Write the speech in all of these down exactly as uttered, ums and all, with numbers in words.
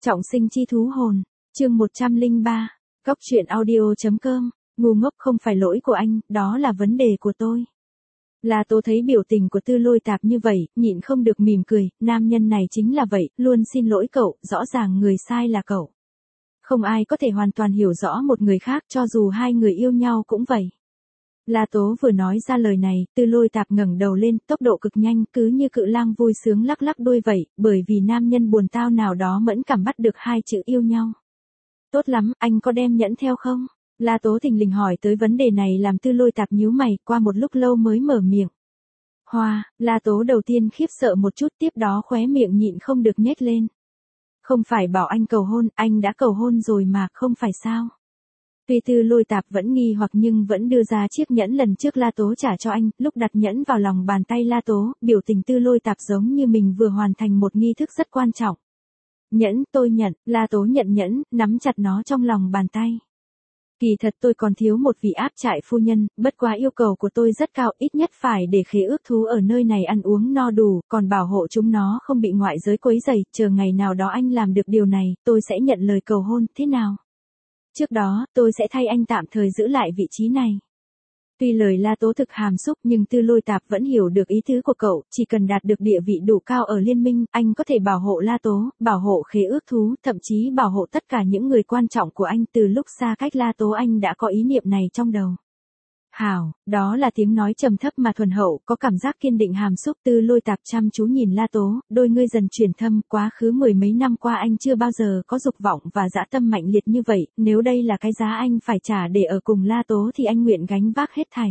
Trọng sinh chi thú hồn, chương một trăm lẻ ba, Góc truyện audio.com, ngu ngốc không phải lỗi của anh, đó là vấn đề của tôi. La Tố thấy biểu tình của Tư Lôi Tạp như vậy, nhịn không được mỉm cười, nam nhân này chính là vậy, luôn xin lỗi cậu, rõ ràng người sai là cậu. Không ai có thể hoàn toàn hiểu rõ một người khác cho dù hai người yêu nhau cũng vậy. La Tố vừa nói ra lời này, Tư Lôi Tạp ngẩng đầu lên, tốc độ cực nhanh, cứ như cự lang vui sướng lắc lắc đuôi vậy, bởi vì nam nhân buồn tao nào đó mẫn cảm bắt được hai chữ yêu nhau. Tốt lắm, anh có đem nhẫn theo không? La Tố thình lình hỏi tới vấn đề này làm Tư Lôi Tạp nhíu mày, qua một lúc lâu mới mở miệng. Hoa, La Tố đầu tiên khiếp sợ một chút, tiếp đó khóe miệng nhịn không được nhếch lên. Không phải bảo anh cầu hôn, anh đã cầu hôn rồi mà, không phải sao? Tuy Tư Lôi Tạp vẫn nghi hoặc nhưng vẫn đưa ra chiếc nhẫn lần trước La Tố trả cho anh, lúc đặt nhẫn vào lòng bàn tay La Tố, biểu tình Tư Lôi Tạp giống như mình vừa hoàn thành một nghi thức rất quan trọng. Nhẫn, tôi nhận, La Tố nhận nhẫn, nắm chặt nó trong lòng bàn tay. Kỳ thật tôi còn thiếu một vị áp trại phu nhân, bất quá yêu cầu của tôi rất cao, ít nhất phải để khế ước thú ở nơi này ăn uống no đủ, còn bảo hộ chúng nó không bị ngoại giới quấy rầy, chờ ngày nào đó anh làm được điều này, tôi sẽ nhận lời cầu hôn, thế nào? Trước đó, tôi sẽ thay anh tạm thời giữ lại vị trí này. Tuy lời La Tố thực hàm xúc nhưng Tư Lôi Tạp vẫn hiểu được ý tứ của cậu, chỉ cần đạt được địa vị đủ cao ở liên minh, anh có thể bảo hộ La Tố, bảo hộ khế ước thú, thậm chí bảo hộ tất cả những người quan trọng của anh. Từ lúc xa cách La Tố anh đã có ý niệm này trong đầu. Hảo, đó là tiếng nói trầm thấp mà thuần hậu, có cảm giác kiên định hàm xúc. Tư Lôi Tạp chăm chú nhìn La Tố, đôi ngươi dần chuyển thâm, quá khứ mười mấy năm qua anh chưa bao giờ có dục vọng và dã tâm mạnh liệt như vậy, nếu đây là cái giá anh phải trả để ở cùng La Tố thì anh nguyện gánh vác hết thảy.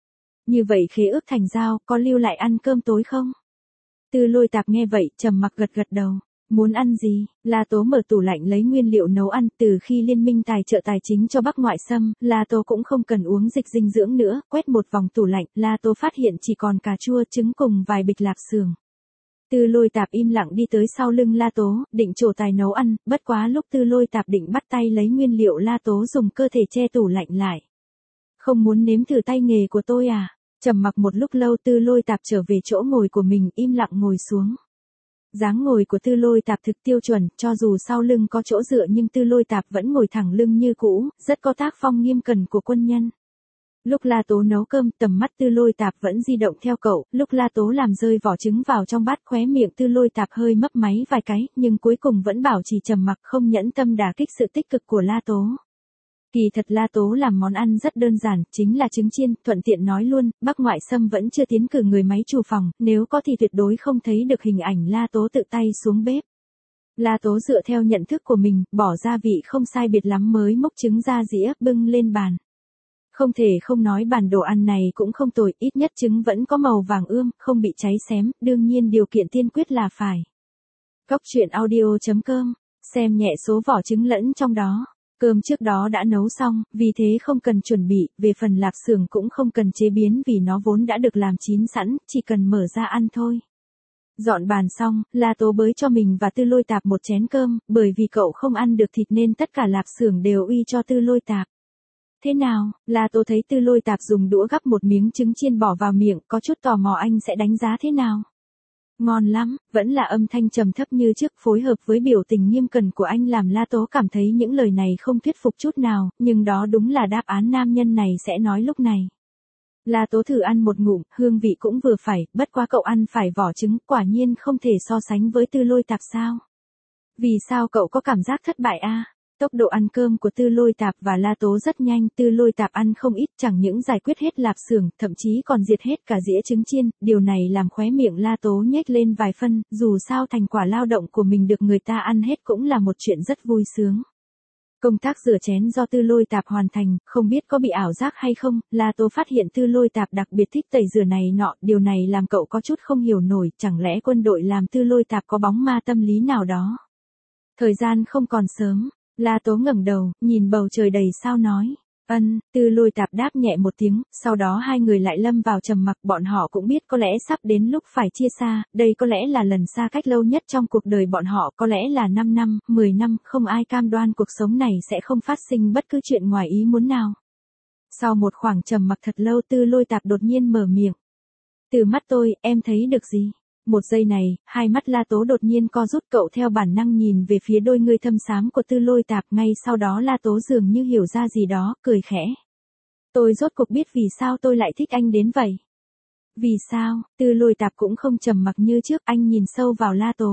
Như vậy khế ước thành giao, có lưu lại ăn cơm tối không? Tư Lôi Tạp nghe vậy, trầm mặc gật gật đầu. Muốn ăn gì? La Tố mở tủ lạnh lấy nguyên liệu nấu ăn. Từ khi liên minh tài trợ tài chính cho Bắc ngoại xâm, La Tố cũng không cần uống dịch dinh dưỡng nữa. Quét một vòng tủ lạnh, La Tố phát hiện chỉ còn cà chua, trứng cùng vài bịch lạp xưởng. Tư Lôi Tạp im lặng đi tới sau lưng La Tố, định trổ tài nấu ăn, bất quá lúc Tư Lôi Tạp định bắt tay lấy nguyên liệu, La Tố dùng cơ thể che tủ lạnh lại. Không muốn nếm thử tay nghề của tôi à? Trầm mặc một lúc lâu, Tư Lôi Tạp trở về chỗ ngồi của mình, im lặng ngồi xuống. Dáng ngồi của Tư Lôi Tạp thực tiêu chuẩn, cho dù sau lưng có chỗ dựa nhưng Tư Lôi Tạp vẫn ngồi thẳng lưng như cũ, rất có tác phong nghiêm cẩn của quân nhân. Lúc La Tố nấu cơm, tầm mắt Tư Lôi Tạp vẫn di động theo cậu, lúc La Tố làm rơi vỏ trứng vào trong bát, khóe miệng Tư Lôi Tạp hơi mấp máy vài cái, nhưng cuối cùng vẫn bảo trì trầm mặc, không nhẫn tâm đả kích sự tích cực của La Tố. Kỳ thật La Tố làm món ăn rất đơn giản, chính là trứng chiên, thuận tiện nói luôn, Bắc ngoại xâm vẫn chưa tiến cử người máy chủ phòng, nếu có thì tuyệt đối không thấy được hình ảnh La Tố tự tay xuống bếp. La Tố dựa theo nhận thức của mình, bỏ gia vị không sai biệt lắm mới múc trứng ra dĩa, bưng lên bàn. Không thể không nói bản đồ ăn này cũng không tồi, ít nhất trứng vẫn có màu vàng ươm, không bị cháy xém, đương nhiên điều kiện tiên quyết là phải. Góc truyện audio.com, xem nhẹ số vỏ trứng lẫn trong đó. Cơm trước đó đã nấu xong, vì thế không cần chuẩn bị, về phần lạp xưởng cũng không cần chế biến vì nó vốn đã được làm chín sẵn, chỉ cần mở ra ăn thôi. Dọn bàn xong, La Tố bới cho mình và Tư Lôi Tạp một chén cơm, bởi vì cậu không ăn được thịt nên tất cả lạp xưởng đều uy cho Tư Lôi Tạp. Thế nào? La Tố thấy Tư Lôi Tạp dùng đũa gắp một miếng trứng chiên bỏ vào miệng, có chút tò mò anh sẽ đánh giá thế nào? Ngon lắm, vẫn là âm thanh trầm thấp như trước, phối hợp với biểu tình nghiêm cẩn của anh làm La Tố cảm thấy những lời này không thuyết phục chút nào, nhưng đó đúng là đáp án nam nhân này sẽ nói lúc này. La Tố thử ăn một ngụm, hương vị cũng vừa phải, bất quá cậu ăn phải vỏ trứng, quả nhiên không thể so sánh với Tư Lôi Tạp sao? Vì sao cậu có cảm giác thất bại a? Tốc độ ăn cơm của Tư Lôi Tạp và La Tố rất nhanh, Tư Lôi Tạp ăn không ít, chẳng những giải quyết hết lạp xưởng, thậm chí còn diệt hết cả dĩa trứng chiên, điều này làm khóe miệng La Tố nhếch lên vài phân, dù sao thành quả lao động của mình được người ta ăn hết cũng là một chuyện rất vui sướng. Công tác rửa chén do Tư Lôi Tạp hoàn thành, không biết có bị ảo giác hay không, La Tố phát hiện Tư Lôi Tạp đặc biệt thích tẩy rửa này nọ, điều này làm cậu có chút không hiểu nổi, chẳng lẽ quân đội làm Tư Lôi Tạp có bóng ma tâm lý nào đó. Thời gian không còn sớm. La Tố ngẩng đầu, nhìn bầu trời đầy sao nói. Ân, Tư Lôi Tạp đáp nhẹ một tiếng, sau đó hai người lại lâm vào trầm mặc, bọn họ cũng biết có lẽ sắp đến lúc phải chia xa, đây có lẽ là lần xa cách lâu nhất trong cuộc đời bọn họ, có lẽ là năm năm, mười năm, không ai cam đoan cuộc sống này sẽ không phát sinh bất cứ chuyện ngoài ý muốn nào. Sau một khoảng trầm mặc thật lâu, Tư Lôi Tạp đột nhiên mở miệng. Từ mắt tôi, em thấy được gì? Một giây này, hai mắt La Tố đột nhiên co rút, cậu theo bản năng nhìn về phía đôi ngươi thâm xám của Tư Lôi Tạp, ngay sau đó La Tố dường như hiểu ra gì đó, cười khẽ. Tôi rốt cuộc biết vì sao tôi lại thích anh đến vậy. Vì sao? Tư Lôi Tạp cũng không trầm mặc như trước, anh nhìn sâu vào La Tố.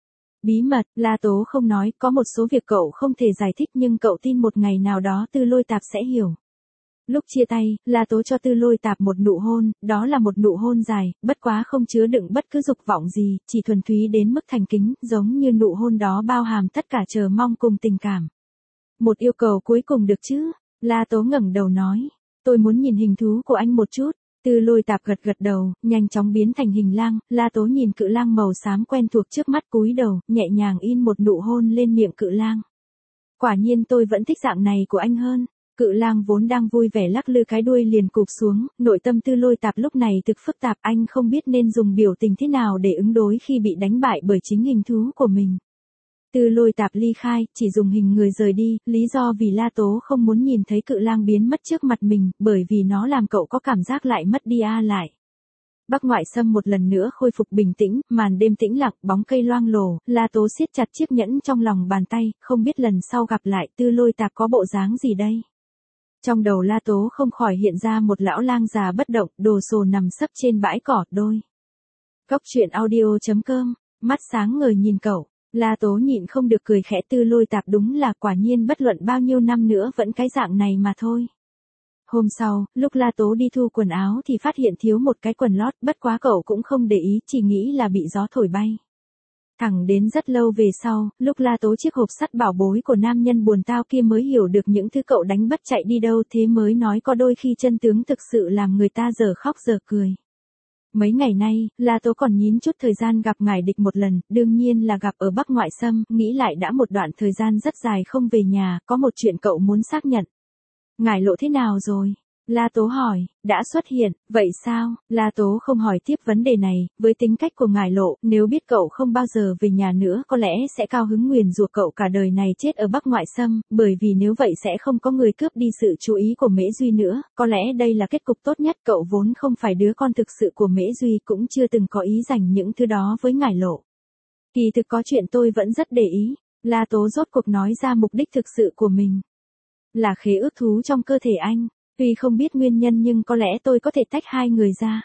Bí mật, La Tố không nói, có một số việc cậu không thể giải thích nhưng cậu tin một ngày nào đó Tư Lôi Tạp sẽ hiểu. Lúc chia tay, La Tố cho Tư Lôi Tạp một nụ hôn, đó là một nụ hôn dài, bất quá không chứa đựng bất cứ dục vọng gì, chỉ thuần túy đến mức thành kính, giống như nụ hôn đó bao hàm tất cả chờ mong cùng tình cảm. Một yêu cầu cuối cùng được chứ? La Tố ngẩng đầu nói. Tôi muốn nhìn hình thú của anh một chút. Tư Lôi Tạp gật gật đầu, nhanh chóng biến thành hình lang, La Tố nhìn cự lang màu xám quen thuộc trước mắt, cúi đầu, nhẹ nhàng in một nụ hôn lên miệng cự lang. Quả nhiên tôi vẫn thích dạng này của anh hơn. Cự lang vốn đang vui vẻ lắc lư cái đuôi liền cụp xuống, nội tâm Tư Lôi Tạp lúc này thực phức tạp, anh không biết nên dùng biểu tình thế nào để ứng đối khi bị đánh bại bởi chính hình thú của mình. Tư Lôi Tạp ly khai, chỉ dùng hình người rời đi, lý do vì La Tố không muốn nhìn thấy cự lang biến mất trước mặt mình, bởi vì nó làm cậu có cảm giác lại mất đi a lại. Bắc Ngoại Xâm một lần nữa khôi phục bình tĩnh, màn đêm tĩnh lặng, bóng cây loang lổ, La Tố siết chặt chiếc nhẫn trong lòng bàn tay, không biết lần sau gặp lại Tư Lôi Tạp có bộ dáng gì đây. Trong đầu La Tố không khỏi hiện ra một lão lang già bất động, đồ sồ nằm sấp trên bãi cỏ đôi. Cốc truyện audio chấm com, mắt sáng ngời nhìn cậu, La Tố nhịn không được cười khẽ, Tư Lôi Tạp đúng là quả nhiên bất luận bao nhiêu năm nữa vẫn cái dạng này mà thôi. Hôm sau, lúc La Tố đi thu quần áo thì phát hiện thiếu một cái quần lót, bất quá cậu cũng không để ý, chỉ nghĩ là bị gió thổi bay. Thẳng đến rất lâu về sau, lúc La Tố chiếc hộp sắt bảo bối của nam nhân buồn tao kia mới hiểu được những thứ cậu đánh bất chạy đi đâu, thế mới nói có đôi khi chân tướng thực sự làm người ta giờ khóc giờ cười. Mấy ngày nay, La Tố còn nhín chút thời gian gặp ngải địch một lần, đương nhiên là gặp ở Bắc Ngoại Xâm, nghĩ lại đã một đoạn thời gian rất dài không về nhà, có một chuyện cậu muốn xác nhận. Ngải Lộ thế nào rồi? La Tố hỏi, đã xuất hiện, vậy sao? La Tố không hỏi tiếp vấn đề này, với tính cách của Ngải Lộ, nếu biết cậu không bao giờ về nhà nữa có lẽ sẽ cao hứng nguyền rủa cậu cả đời này chết ở Bắc Ngoại Xâm, bởi vì nếu vậy sẽ không có người cướp đi sự chú ý của Mễ Duy nữa, có lẽ đây là kết cục tốt nhất, cậu vốn không phải đứa con thực sự của Mễ Duy, cũng chưa từng có ý dành những thứ đó với Ngải Lộ. Kỳ thực có chuyện tôi vẫn rất để ý, La Tố rốt cuộc nói ra mục đích thực sự của mình. Là khế ước thú trong cơ thể anh. Tuy không biết nguyên nhân nhưng có lẽ tôi có thể tách hai người ra.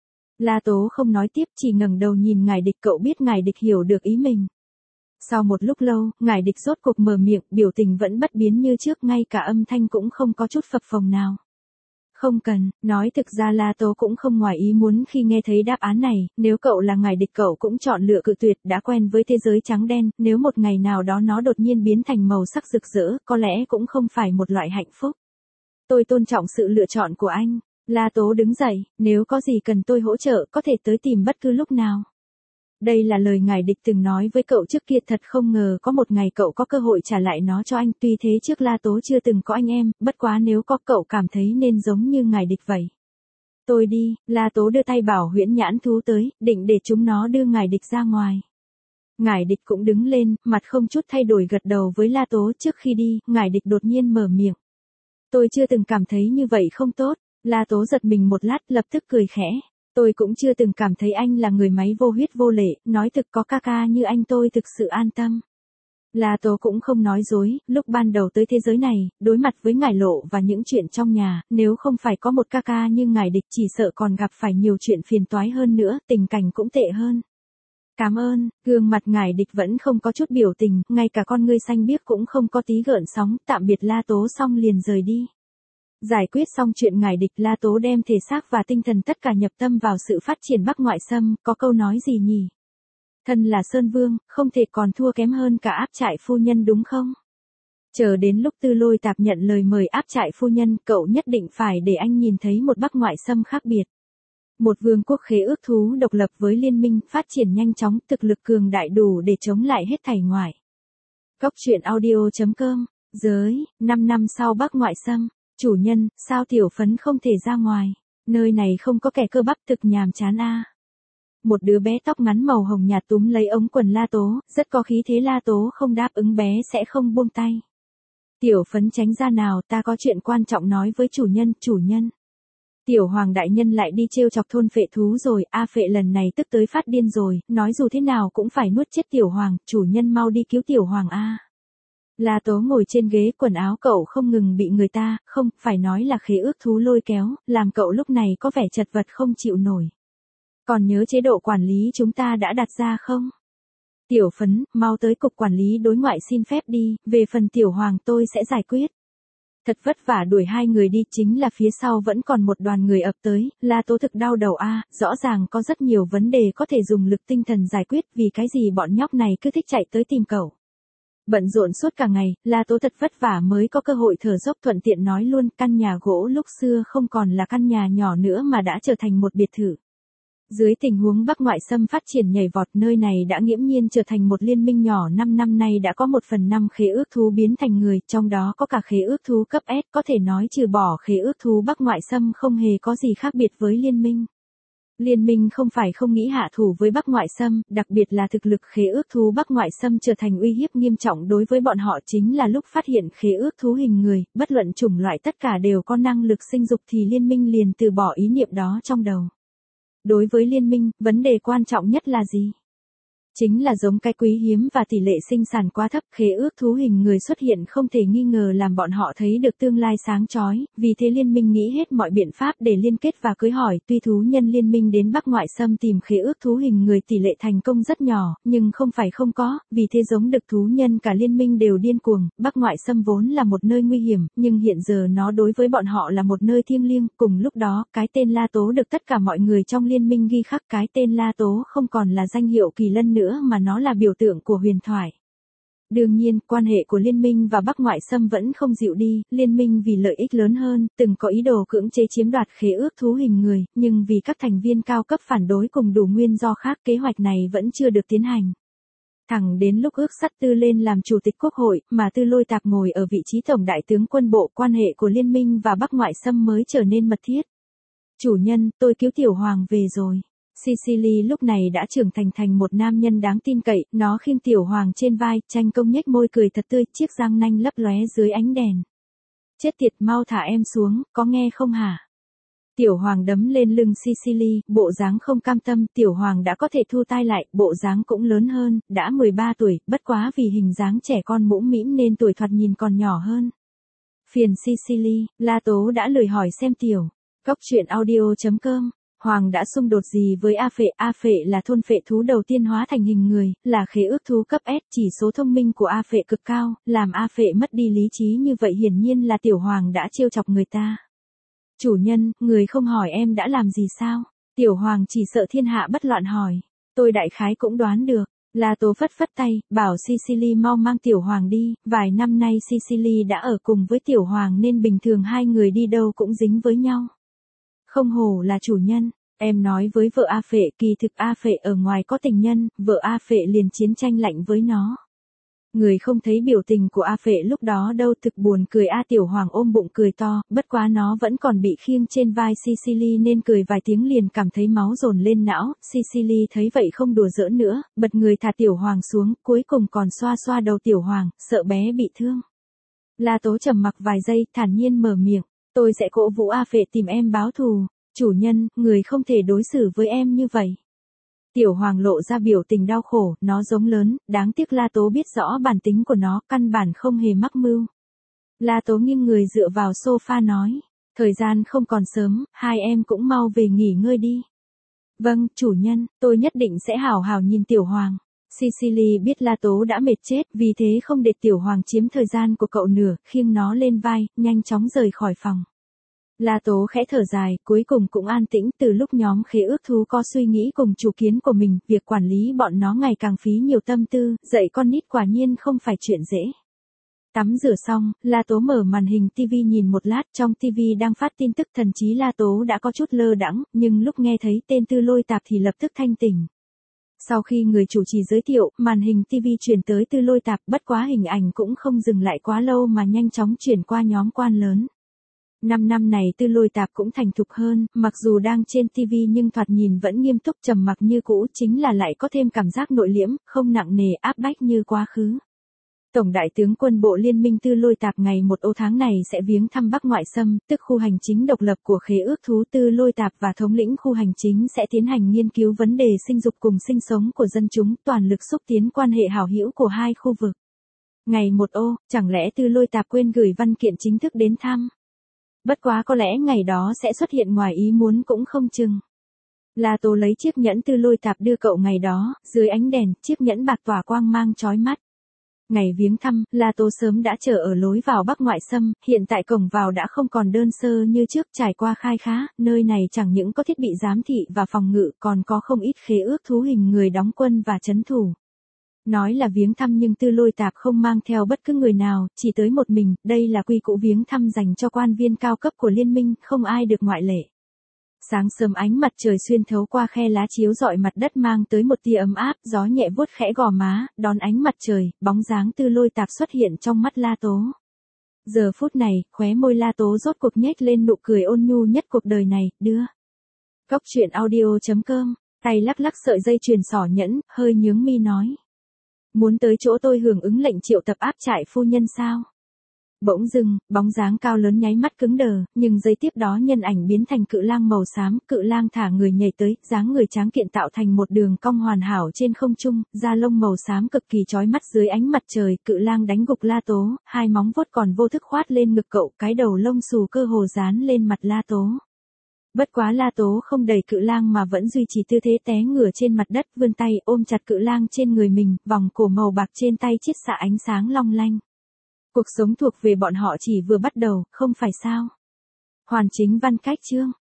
La Tố không nói tiếp, chỉ ngẩng đầu nhìn ngải địch, cậu biết ngải địch hiểu được ý mình. Sau một lúc lâu, ngải địch rốt cuộc mở miệng, biểu tình vẫn bất biến như trước, ngay cả âm thanh cũng không có chút phập phồng nào. Không cần, nói thực ra La Tố cũng không ngoài ý muốn khi nghe thấy đáp án này, nếu cậu là ngải địch cậu cũng chọn lựa cự tuyệt, đã quen với thế giới trắng đen, nếu một ngày nào đó nó đột nhiên biến thành màu sắc rực rỡ, có lẽ cũng không phải một loại hạnh phúc. Tôi tôn trọng sự lựa chọn của anh. La Tố đứng dậy, nếu có gì cần tôi hỗ trợ có thể tới tìm bất cứ lúc nào. Đây là lời ngải địch từng nói với cậu trước kia, thật không ngờ có một ngày cậu có cơ hội trả lại nó cho anh, tuy thế trước La Tố chưa từng có anh em, bất quá nếu có cậu cảm thấy nên giống như ngải địch vậy. Tôi đi, La Tố đưa tay bảo huyễn nhãn thú tới, định để chúng nó đưa ngải địch ra ngoài. Ngải địch cũng đứng lên, mặt không chút thay đổi gật đầu với La Tố, trước khi đi, ngải địch đột nhiên mở miệng. Tôi chưa từng cảm thấy như vậy không tốt, La Tố giật mình một lát lập tức cười khẽ. Tôi cũng chưa từng cảm thấy anh là người máy vô huyết vô lệ, nói thực có ca ca như anh tôi thực sự an tâm. La Tố cũng không nói dối, lúc ban đầu tới thế giới này, đối mặt với ngải lộ và những chuyện trong nhà, nếu không phải có một ca ca như ngải địch chỉ sợ còn gặp phải nhiều chuyện phiền toái hơn nữa, tình cảnh cũng tệ hơn. Cảm ơn, gương mặt ngải địch vẫn không có chút biểu tình, ngay cả con ngươi xanh biếc cũng không có tí gợn sóng, tạm biệt La Tố xong liền rời đi. Giải quyết xong chuyện ngải địch, La Tố đem thể xác và tinh thần tất cả nhập tâm vào sự phát triển Bắc Ngoại Xâm, có câu nói gì nhỉ? Thân là Sơn Vương, không thể còn thua kém hơn cả áp trại phu nhân đúng không? Chờ đến lúc Tư Lôi Tạp nhận lời mời áp trại phu nhân, cậu nhất định phải để anh nhìn thấy một Bắc Ngoại Xâm khác biệt. Một vương quốc khế ước thú độc lập với liên minh, phát triển nhanh chóng, thực lực cường đại đủ để chống lại hết thảy ngoại. Cốc truyện audio chấm com, giới, năm năm sau Bắc Ngoại Xâm, chủ nhân, sao tiểu phấn không thể ra ngoài, nơi này không có kẻ cơ bắp thực nhàm chán a. Một đứa bé tóc ngắn màu hồng nhạt túm lấy ống quần La Tố, rất có khí thế, La Tố không đáp ứng, bé sẽ không buông tay. Tiểu phấn tránh ra nào, ta có chuyện quan trọng nói với chủ nhân, chủ nhân. Tiểu hoàng đại nhân lại đi trêu chọc thôn phệ thú rồi, A Phệ lần này tức tới phát điên rồi, nói dù thế nào cũng phải nuốt chết tiểu hoàng, chủ nhân mau đi cứu tiểu hoàng a. La Tố ngồi trên ghế, quần áo cậu không ngừng bị người ta, không, phải nói là khế ước thú lôi kéo, làm cậu lúc này có vẻ chật vật không chịu nổi. Còn nhớ chế độ quản lý chúng ta đã đặt ra không? Tiểu Phấn, mau tới cục quản lý đối ngoại xin phép đi, về phần tiểu hoàng tôi sẽ giải quyết. Thật vất vả đuổi hai người đi, chính là phía sau vẫn còn một đoàn người ập tới, La Tố thực đau đầu a, rõ ràng có rất nhiều vấn đề có thể dùng lực tinh thần giải quyết, vì cái gì bọn nhóc này cứ thích chạy tới tìm cậu. Bận rộn suốt cả ngày, La Tố thật vất vả mới có cơ hội thở dốc, thuận tiện nói luôn, căn nhà gỗ lúc xưa không còn là căn nhà nhỏ nữa mà đã trở thành một biệt thự. Dưới tình huống Bắc ngoại xâm phát triển nhảy vọt, nơi này đã nghiễm nhiên trở thành một liên minh nhỏ, năm năm nay đã có một phần năm khế ước thú biến thành người, trong đó có cả khế ước thú cấp S, có thể nói trừ bỏ khế ước thú Bắc ngoại xâm không hề có gì khác biệt với liên minh. Liên minh không phải không nghĩ hạ thủ với Bắc ngoại xâm, đặc biệt là thực lực khế ước thú Bắc ngoại xâm trở thành uy hiếp nghiêm trọng đối với bọn họ, chính là lúc phát hiện khế ước thú hình người, bất luận chủng loại tất cả đều có năng lực sinh dục thì liên minh liền từ bỏ ý niệm đó trong đầu. Đối với liên minh, vấn đề quan trọng nhất là gì? Chính là giống cái quý hiếm và tỷ lệ sinh sản quá thấp, khế ước thú hình người xuất hiện không thể nghi ngờ làm bọn họ thấy được tương lai sáng chói, vì thế liên minh nghĩ hết mọi biện pháp để liên kết và cưới hỏi, tuy thú nhân liên minh đến Bắc ngoại xâm tìm khế ước thú hình người tỷ lệ thành công rất nhỏ, nhưng không phải không có, vì thế giống đực thú nhân cả liên minh đều điên cuồng, Bắc ngoại xâm vốn là một nơi nguy hiểm, nhưng hiện giờ nó đối với bọn họ là một nơi thiêng liêng, cùng lúc đó, cái tên La Tố được tất cả mọi người trong liên minh ghi khắc, cái tên La Tố không còn là danh hiệu kỳ lân nữa mà nó là biểu tượng của huyền thoại. Đương nhiên, quan hệ của liên minh và Bắc ngoại xâm vẫn không dịu đi, liên minh vì lợi ích lớn hơn, từng có ý đồ cưỡng chế chiếm đoạt khế ước thú hình người, nhưng vì các thành viên cao cấp phản đối cùng đủ nguyên do khác, kế hoạch này vẫn chưa được tiến hành. Thẳng đến lúc ước sắt Tư lên làm chủ tịch quốc hội, mà Tư Lôi Tạp ngồi ở vị trí tổng đại tướng quân bộ, quan hệ của liên minh và Bắc ngoại xâm mới trở nên mật thiết. Chủ nhân, tôi cứu tiểu hoàng về rồi. Sicily lúc này đã trưởng thành thành một nam nhân đáng tin cậy, nó khiêng tiểu hoàng trên vai, tranh công nhếch môi cười thật tươi, chiếc răng nanh lấp lóe dưới ánh đèn. Chết tiệt, mau thả em xuống, có nghe không hả? Tiểu hoàng đấm lên lưng Sicily, bộ dáng không cam tâm, tiểu hoàng đã có thể thu tay lại, bộ dáng cũng lớn hơn, đã mười ba tuổi, bất quá vì hình dáng trẻ con mũm mĩm nên tuổi thoạt nhìn còn nhỏ hơn. Phiền Sicily, La Tố đã lười hỏi xem tiểu. Góc truyện audio chấm com. Hoàng đã xung đột gì với A Phệ? A Phệ là thôn phệ thú đầu tiên hóa thành hình người, là khế ước thú cấp S, chỉ số thông minh của A Phệ cực cao, làm A Phệ mất đi lý trí như vậy hiển nhiên là tiểu hoàng đã trêu chọc người ta. Chủ nhân, người không hỏi em đã làm gì sao? Tiểu hoàng chỉ sợ thiên hạ bất loạn hỏi. Tôi đại khái cũng đoán được. La Tố phất phất tay, bảo Sicily mau mang tiểu hoàng đi, vài năm nay Sicily đã ở cùng với tiểu hoàng nên bình thường hai người đi đâu cũng dính với nhau. Không hổ là chủ nhân, em nói với vợ A Phệ, kỳ thực A Phệ ở ngoài có tình nhân, vợ A Phệ liền chiến tranh lạnh với nó. Người không thấy biểu tình của A Phệ lúc đó đâu, thực buồn cười. A tiểu hoàng ôm bụng cười to, bất quá nó vẫn còn bị khiêng trên vai Sicily nên cười vài tiếng liền cảm thấy máu dồn lên não. Sicily thấy vậy không đùa giỡn nữa, bật người thả tiểu hoàng xuống, cuối cùng còn xoa xoa đầu tiểu hoàng, sợ bé bị thương. La Tố trầm mặc vài giây, thản nhiên mở miệng. Tôi sẽ cổ vũ A Phệ tìm em báo thù. Chủ nhân, người không thể đối xử với em như vậy. Tiểu hoàng lộ ra biểu tình đau khổ, nó giống lớn, đáng tiếc La Tố biết rõ bản tính của nó, căn bản không hề mắc mưu. La Tố nghiêng người dựa vào sofa nói, thời gian không còn sớm, hai em cũng mau về nghỉ ngơi đi. Vâng, chủ nhân, tôi nhất định sẽ hào hào nhìn tiểu hoàng. Sicily biết La Tố đã mệt chết, vì thế không để tiểu hoàng chiếm thời gian của cậu nữa, khiêng nó lên vai, nhanh chóng rời khỏi phòng. La Tố khẽ thở dài, cuối cùng cũng an tĩnh. Từ lúc nhóm khế ước thú có suy nghĩ cùng chủ kiến của mình, việc quản lý bọn nó ngày càng phí nhiều tâm tư, dạy con nít quả nhiên không phải chuyện dễ. Tắm rửa xong, La Tố mở màn hình ti vi nhìn một lát, trong ti vi đang phát tin tức, thần chí La Tố đã có chút lơ đãng, nhưng lúc nghe thấy tên Tư Lôi Tạp thì lập tức thanh tỉnh. Sau khi người chủ trì giới thiệu, màn hình ti vi chuyển tới Tư Lôi Tạp, bất quá hình ảnh cũng không dừng lại quá lâu mà nhanh chóng chuyển qua nhóm quan lớn. Năm năm này Tư Lôi Tạp cũng thành thục hơn, mặc dù đang trên ti vi nhưng thoạt nhìn vẫn nghiêm túc trầm mặc như cũ, chính là lại có thêm cảm giác nội liễm, không nặng nề áp bách như quá khứ. Tổng đại tướng quân bộ Liên minh Tư Lôi Tạp ngày một ô tháng này sẽ viếng thăm Bắc Ngoại Xâm, tức khu hành chính độc lập của khế ước thú. Tư Lôi Tạp và thống lĩnh khu hành chính sẽ tiến hành nghiên cứu vấn đề sinh dục cùng sinh sống của dân chúng, toàn lực xúc tiến quan hệ hảo hữu của hai khu vực. Ngày một ô, chẳng lẽ Tư Lôi Tạp quên gửi văn kiện chính thức đến thăm? Bất quá có lẽ ngày đó sẽ xuất hiện ngoài ý muốn cũng không chừng. La Tố lấy chiếc nhẫn Tư Lôi Tạp đưa cậu ngày đó, dưới ánh đèn, chiếc nhẫn bạc tỏa quang mang chói mắt. Ngày viếng thăm, La Tố sớm đã chờ ở lối vào Bắc Ngoại Xâm, hiện tại cổng vào đã không còn đơn sơ như trước, trải qua khai khá, nơi này chẳng những có thiết bị giám thị và phòng ngự, còn có không ít khế ước thú hình người đóng quân và trấn thủ. Nói là viếng thăm nhưng Tư Lôi Tạp không mang theo bất cứ người nào, chỉ tới một mình, đây là quy củ viếng thăm dành cho quan viên cao cấp của liên minh, không ai được ngoại lệ. Sáng sớm ánh mặt trời xuyên thấu qua khe lá chiếu rọi mặt đất mang tới một tia ấm áp, gió nhẹ vuốt khẽ gò má, đón ánh mặt trời, bóng dáng Tư Lôi Tạp xuất hiện trong mắt La Tố. Giờ phút này, khóe môi La Tố rốt cuộc nhếch lên nụ cười ôn nhu nhất cuộc đời này, đưa. Cốc truyện audio chấm com, tay lắc lắc sợi dây chuyền xỏ nhẫn, hơi nhướng mi nói. Muốn tới chỗ tôi hưởng ứng lệnh triệu tập áp trại phu nhân sao? Bỗng dưng, bóng dáng cao lớn nháy mắt cứng đờ, nhưng giây tiếp đó nhân ảnh biến thành cự lang màu xám, cự lang thả người nhảy tới, dáng người tráng kiện tạo thành một đường cong hoàn hảo trên không trung, da lông màu xám cực kỳ chói mắt dưới ánh mặt trời, cự lang đánh gục La Tố, hai móng vuốt còn vô thức khoát lên ngực cậu, cái đầu lông xù cơ hồ dán lên mặt La Tố. Bất quá La Tố không đẩy cự lang mà vẫn duy trì tư thế té ngửa trên mặt đất, vươn tay ôm chặt cự lang trên người mình, vòng cổ màu bạc trên tay chiết xạ ánh sáng long lanh. Cuộc sống thuộc về bọn họ chỉ vừa bắt đầu, không phải sao? Hoàn chính văn cách chương.